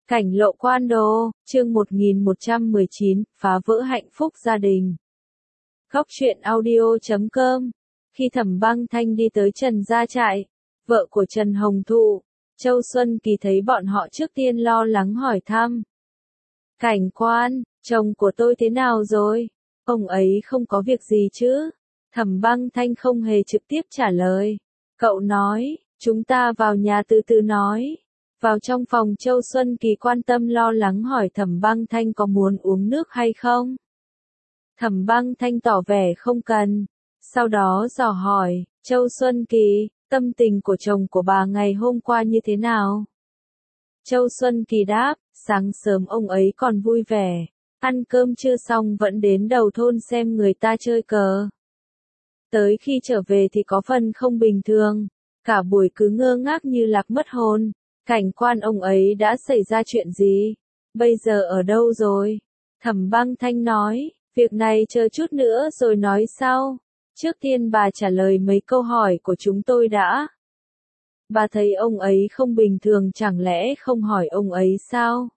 Cảnh Lộ Quan Đô, chương 1119, phá vỡ hạnh phúc gia đình. Góc truyện audio.com. Khi Thẩm Băng Thanh đi tới Trần gia trại, vợ của Trần Hồng Thụ, Châu Xuân Kỳ thấy bọn họ trước tiên lo lắng hỏi thăm. Cảnh quan, chồng của tôi thế nào rồi? Ông ấy không có việc gì chứ? Thẩm Băng Thanh không hề trực tiếp trả lời. Cậu nói, chúng ta vào nhà từ từ nói. Vào trong phòng, Châu Xuân Kỳ quan tâm lo lắng hỏi Thẩm Băng Thanh có muốn uống nước hay không. Thẩm Băng Thanh tỏ vẻ không cần. Sau đó dò hỏi, Châu Xuân Kỳ, tâm tình của chồng của bà ngày hôm qua như thế nào? Châu Xuân Kỳ đáp, sáng sớm ông ấy còn vui vẻ, ăn cơm chưa xong vẫn đến đầu thôn xem người ta chơi cờ. Tới khi trở về thì có phần không bình thường, cả buổi cứ ngơ ngác như lạc mất hồn. Cảnh quan, ông ấy đã xảy ra chuyện gì? Bây giờ ở đâu rồi? Thẩm Băng Thanh nói, việc này chờ chút nữa rồi nói sau. Trước tiên bà trả lời mấy câu hỏi của chúng tôi đã. Bà thấy ông ấy không bình thường, chẳng lẽ không hỏi ông ấy sao?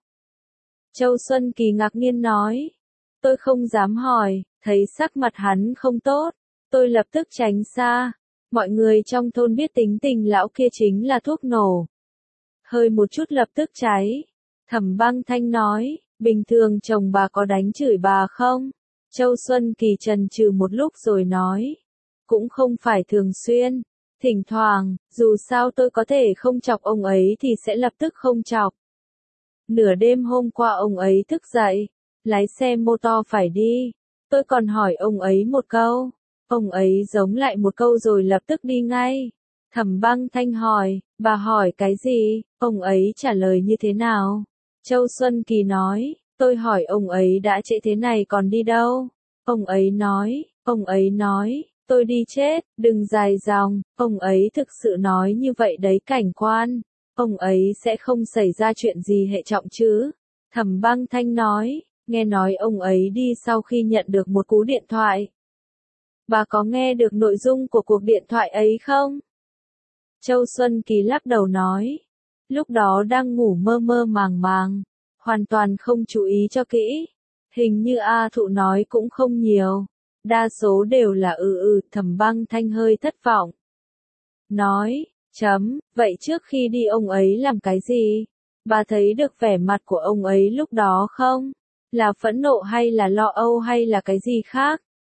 Châu Xuân Kỳ ngạc nhiên nói, tôi không dám hỏi, thấy sắc mặt hắn không tốt, tôi lập tức tránh xa. Mọi người trong thôn biết tính tình lão kia chính là thuốc nổ. Hơi một chút lập tức cháy. Thẩm Băng Thanh nói, bình thường chồng bà có đánh chửi bà không? Châu Xuân Kỳ chần chừ một lúc rồi nói, cũng không phải thường xuyên, thỉnh thoảng, dù sao tôi có thể không chọc ông ấy thì sẽ lập tức không chọc. Nửa đêm hôm qua ông ấy thức dậy, lái xe mô tô phải đi, tôi còn hỏi ông ấy một câu, ông ấy giống lại một câu rồi lập tức đi ngay. Thẩm Băng Thanh hỏi, bà hỏi cái gì? Ông ấy trả lời như thế nào? Châu Xuân Kỳ nói, tôi hỏi ông ấy đã trễ thế này còn đi đâu? Ông ấy nói, tôi đi chết, đừng dài dòng, ông ấy thực sự nói như vậy đấy cảnh quan. Ông ấy sẽ không xảy ra chuyện gì hệ trọng chứ? Thẩm Băng Thanh nói, nghe nói ông ấy đi sau khi nhận được một cú điện thoại. Bà có nghe được nội dung của cuộc điện thoại ấy không? Châu Xuân Kỳ lắc đầu nói, lúc đó đang ngủ mơ mơ màng màng, hoàn toàn không chú ý cho kỹ. Hình như A Thụ nói cũng không nhiều, đa số đều là Thẩm Băng Thanh hơi thất vọng. Nói, vậy trước khi đi ông ấy làm cái gì? Bà thấy được vẻ mặt của ông ấy lúc đó không? Là phẫn nộ hay là lo âu hay là cái gì khác?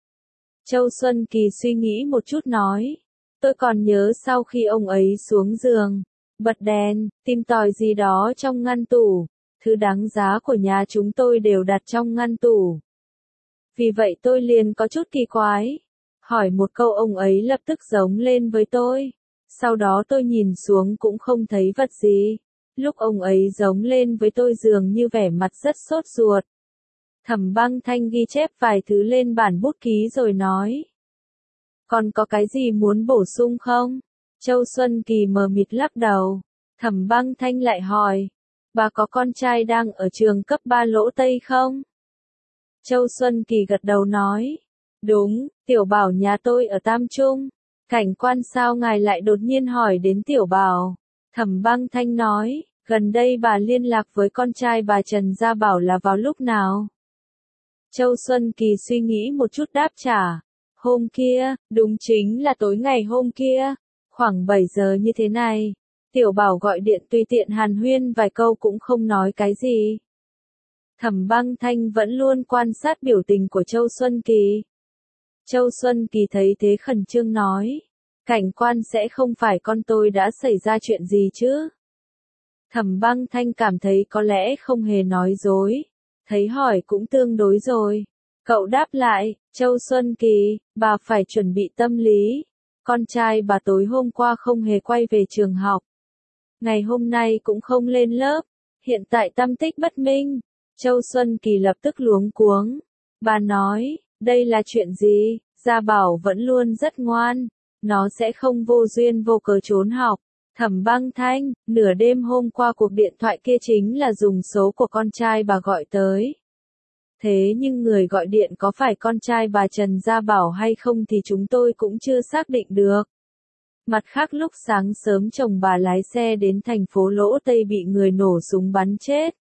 Châu Xuân Kỳ suy nghĩ một chút nói, tôi còn nhớ sau khi ông ấy xuống giường, bật đèn, tìm tòi gì đó trong ngăn tủ, thứ đáng giá của nhà chúng tôi đều đặt trong ngăn tủ. Vì vậy tôi liền có chút kỳ quái, hỏi một câu ông ấy lập tức giống lên với tôi. Sau đó tôi nhìn xuống cũng không thấy vật gì. Lúc ông ấy giống lên với tôi dường như vẻ mặt rất sốt ruột. Thẩm Băng Thanh ghi chép vài thứ lên bản bút ký rồi nói, còn có cái gì muốn bổ sung không? Châu Xuân Kỳ mờ mịt lắc đầu. Thẩm Băng Thanh lại hỏi, bà có con trai đang ở trường cấp 3 Lỗ Tây không? Châu Xuân Kỳ gật đầu nói, đúng, Tiểu Bảo nhà tôi ở Tam Trung. Cảnh quan, sao ngài lại đột nhiên hỏi đến Tiểu Bảo? Thẩm Băng Thanh nói, gần đây bà liên lạc với con trai bà Trần Gia Bảo là vào lúc nào? Châu Xuân Kỳ suy nghĩ một chút đáp trả, hôm kia, đúng chính là tối ngày hôm kia, khoảng 7 giờ như thế này. Tiểu Bảo gọi điện tùy tiện hàn huyên vài câu cũng không nói cái gì. Thẩm Băng Thanh vẫn luôn quan sát biểu tình của Châu Xuân Kỳ. Châu Xuân Kỳ thấy thế khẩn trương nói, cảnh quan, sẽ không phải con tôi đã xảy ra chuyện gì chứ? Thẩm Băng Thanh cảm thấy có lẽ không hề nói dối, thấy hỏi cũng tương đối rồi. Cậu đáp lại, Châu Xuân Kỳ, bà phải chuẩn bị tâm lý. Con trai bà tối hôm qua không hề quay về trường học. Ngày hôm nay cũng không lên lớp. Hiện tại tâm tích bất minh. Châu Xuân Kỳ lập tức luống cuống. Bà nói, đây là chuyện gì? Gia Bảo vẫn luôn rất ngoan. Nó sẽ không vô duyên vô cớ trốn học. Thẩm Băng Thanh, nửa đêm hôm qua cuộc điện thoại kia chính là dùng số của con trai bà gọi tới. Thế nhưng người gọi điện có phải con trai bà Trần Gia Bảo hay không thì chúng tôi cũng chưa xác định được. Mặt khác, lúc sáng sớm chồng bà lái xe đến thành phố Lỗ Tây bị người nổ súng bắn chết.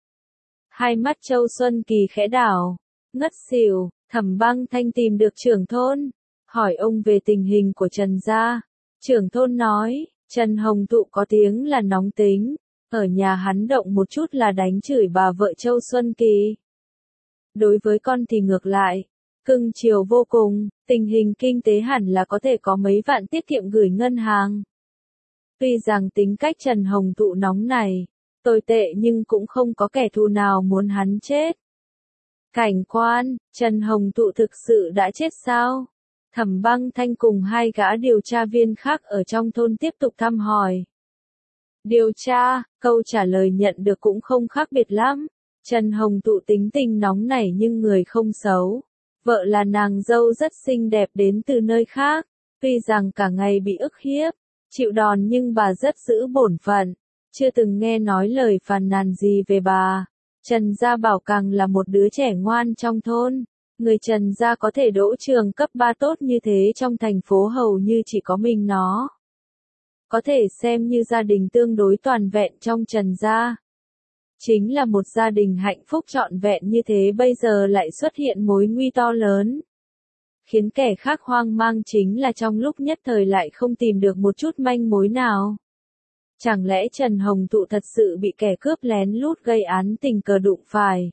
Hai mắt Châu Xuân Kỳ khẽ đảo, ngất xỉu. Thẩm Băng Thanh tìm được trưởng thôn, hỏi ông về tình hình của Trần gia. Trưởng thôn nói, Trần Hồng Thụ có tiếng là nóng tính, ở nhà hắn động một chút là đánh chửi bà vợ Châu Xuân Kỳ. Đối với con thì ngược lại, cưng chiều vô cùng, tình hình kinh tế hẳn là có thể có mấy vạn tiết kiệm gửi ngân hàng. Tuy rằng tính cách Trần Hồng Thụ nóng này, tồi tệ nhưng cũng không có kẻ thù nào muốn hắn chết. Cảnh quan, Trần Hồng Thụ thực sự đã chết sao? Thẩm Băng Thanh cùng hai gã điều tra viên khác ở trong thôn tiếp tục thăm hỏi. Điều tra, câu trả lời nhận được cũng không khác biệt lắm. Trần Hồng Thụ tính tình nóng nảy nhưng người không xấu. Vợ là nàng dâu rất xinh đẹp đến từ nơi khác. Tuy rằng cả ngày bị ức hiếp, chịu đòn nhưng bà rất giữ bổn phận. Chưa từng nghe nói lời phàn nàn gì về bà. Trần Gia Bảo càng là một đứa trẻ ngoan trong thôn. Người Trần Gia có thể đỗ trường cấp 3 tốt như thế trong thành phố hầu như chỉ có mình nó. Có thể xem như gia đình tương đối toàn vẹn trong Trần Gia. Chính là một gia đình hạnh phúc trọn vẹn như thế bây giờ lại xuất hiện mối nguy to lớn. Khiến kẻ khác hoang mang chính là trong lúc nhất thời lại không tìm được một chút manh mối nào. Chẳng lẽ Trần Hồng Thụ thật sự bị kẻ cướp lén lút gây án tình cờ đụng phải?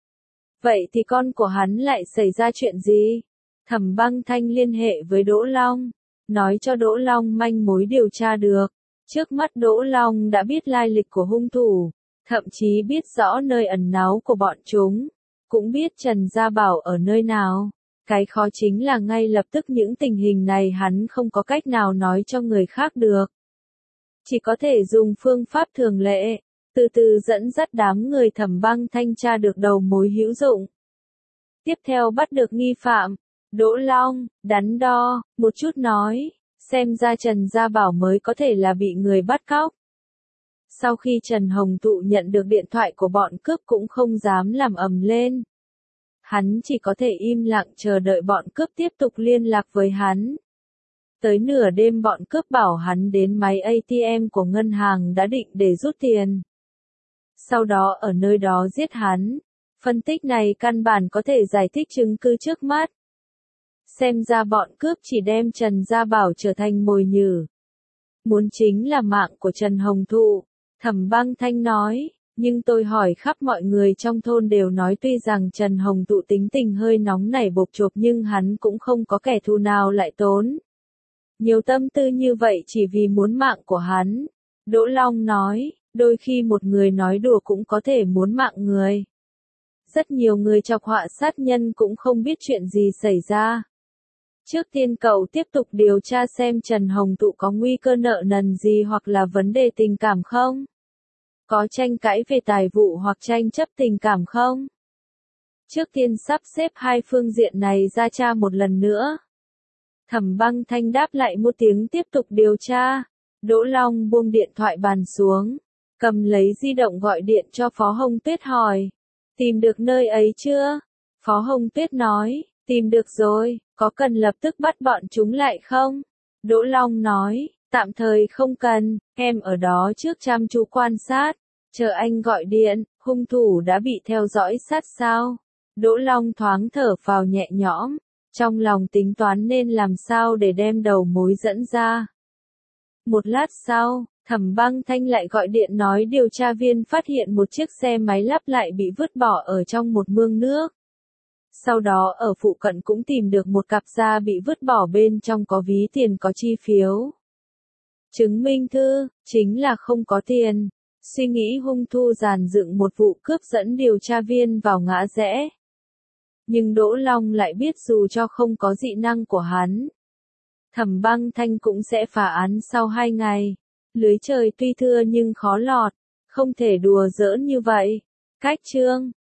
Vậy thì con của hắn lại xảy ra chuyện gì? Thẩm Băng Thanh liên hệ với Đỗ Long, nói cho Đỗ Long manh mối điều tra được. Trước mắt Đỗ Long đã biết lai lịch của hung thủ, thậm chí biết rõ nơi ẩn náu của bọn chúng, cũng biết Trần Gia Bảo ở nơi nào. Cái khó chính là ngay lập tức những tình hình này hắn không có cách nào nói cho người khác được. Chỉ có thể dùng phương pháp thường lệ, từ từ dẫn dắt đám người Thẩm Băng Thanh tra được đầu mối hữu dụng. Tiếp theo bắt được nghi phạm, Đỗ Long, đắn đo, một chút nói, xem ra Trần Gia Bảo mới có thể là bị người bắt cóc. Sau khi Trần Hồng Thụ nhận được điện thoại của bọn cướp cũng không dám làm ầm lên. Hắn chỉ có thể im lặng chờ đợi bọn cướp tiếp tục liên lạc với hắn. Tới nửa đêm bọn cướp bảo hắn đến máy ATM của ngân hàng đã định để rút tiền. Sau đó ở nơi đó giết hắn. Phân tích này căn bản có thể giải thích chứng cứ trước mắt. Xem ra bọn cướp chỉ đem Trần Gia Bảo trở thành mồi nhử. Muốn chính là mạng của Trần Hồng Thụ. Thẩm Băng Thanh nói, nhưng tôi hỏi khắp mọi người trong thôn đều nói tuy rằng Trần Hồng Thụ tính tình hơi nóng nảy bộc chộp nhưng hắn cũng không có kẻ thù nào lại tốn nhiều tâm tư như vậy chỉ vì muốn mạng của hắn. Đỗ Long nói, đôi khi một người nói đùa cũng có thể muốn mạng người. Rất nhiều người chọc họa sát nhân cũng không biết chuyện gì xảy ra. Trước tiên cậu tiếp tục điều tra xem Trần Hồng Thụ có nguy cơ nợ nần gì hoặc là vấn đề tình cảm không? Có tranh cãi về tài vụ hoặc tranh chấp tình cảm không? Trước tiên sắp xếp hai phương diện này ra tra một lần nữa. Thẩm Băng Thanh đáp lại một tiếng tiếp tục điều tra. Đỗ Long buông điện thoại bàn xuống, cầm lấy di động gọi điện cho Phó Hồng Tuyết hỏi. Tìm được nơi ấy chưa? Phó Hồng Tuyết nói, tìm được rồi, có cần lập tức bắt bọn chúng lại không? Đỗ Long nói, tạm thời không cần, em ở đó trước chăm chú quan sát, chờ anh gọi điện, hung thủ đã bị theo dõi sát sao? Đỗ Long thoáng thở phào nhẹ nhõm, trong lòng tính toán nên làm sao để đem đầu mối dẫn ra. Một lát sau, Thẩm Băng Thanh lại gọi điện nói điều tra viên phát hiện một chiếc xe máy lắp lại bị vứt bỏ ở trong một mương nước. Sau đó ở phụ cận cũng tìm được một cặp da bị vứt bỏ bên trong có ví tiền có chi phiếu. Chứng minh thư, chính là không có tiền. Suy nghĩ hung thủ dàn dựng một vụ cướp dẫn điều tra viên vào ngã rẽ. Nhưng Đỗ Long lại biết dù cho không có dị năng của hắn, Thẩm Băng Thanh cũng sẽ phá án sau 2 ngày. Lưới trời tuy thưa nhưng khó lọt, không thể đùa giỡn như vậy. Cách chương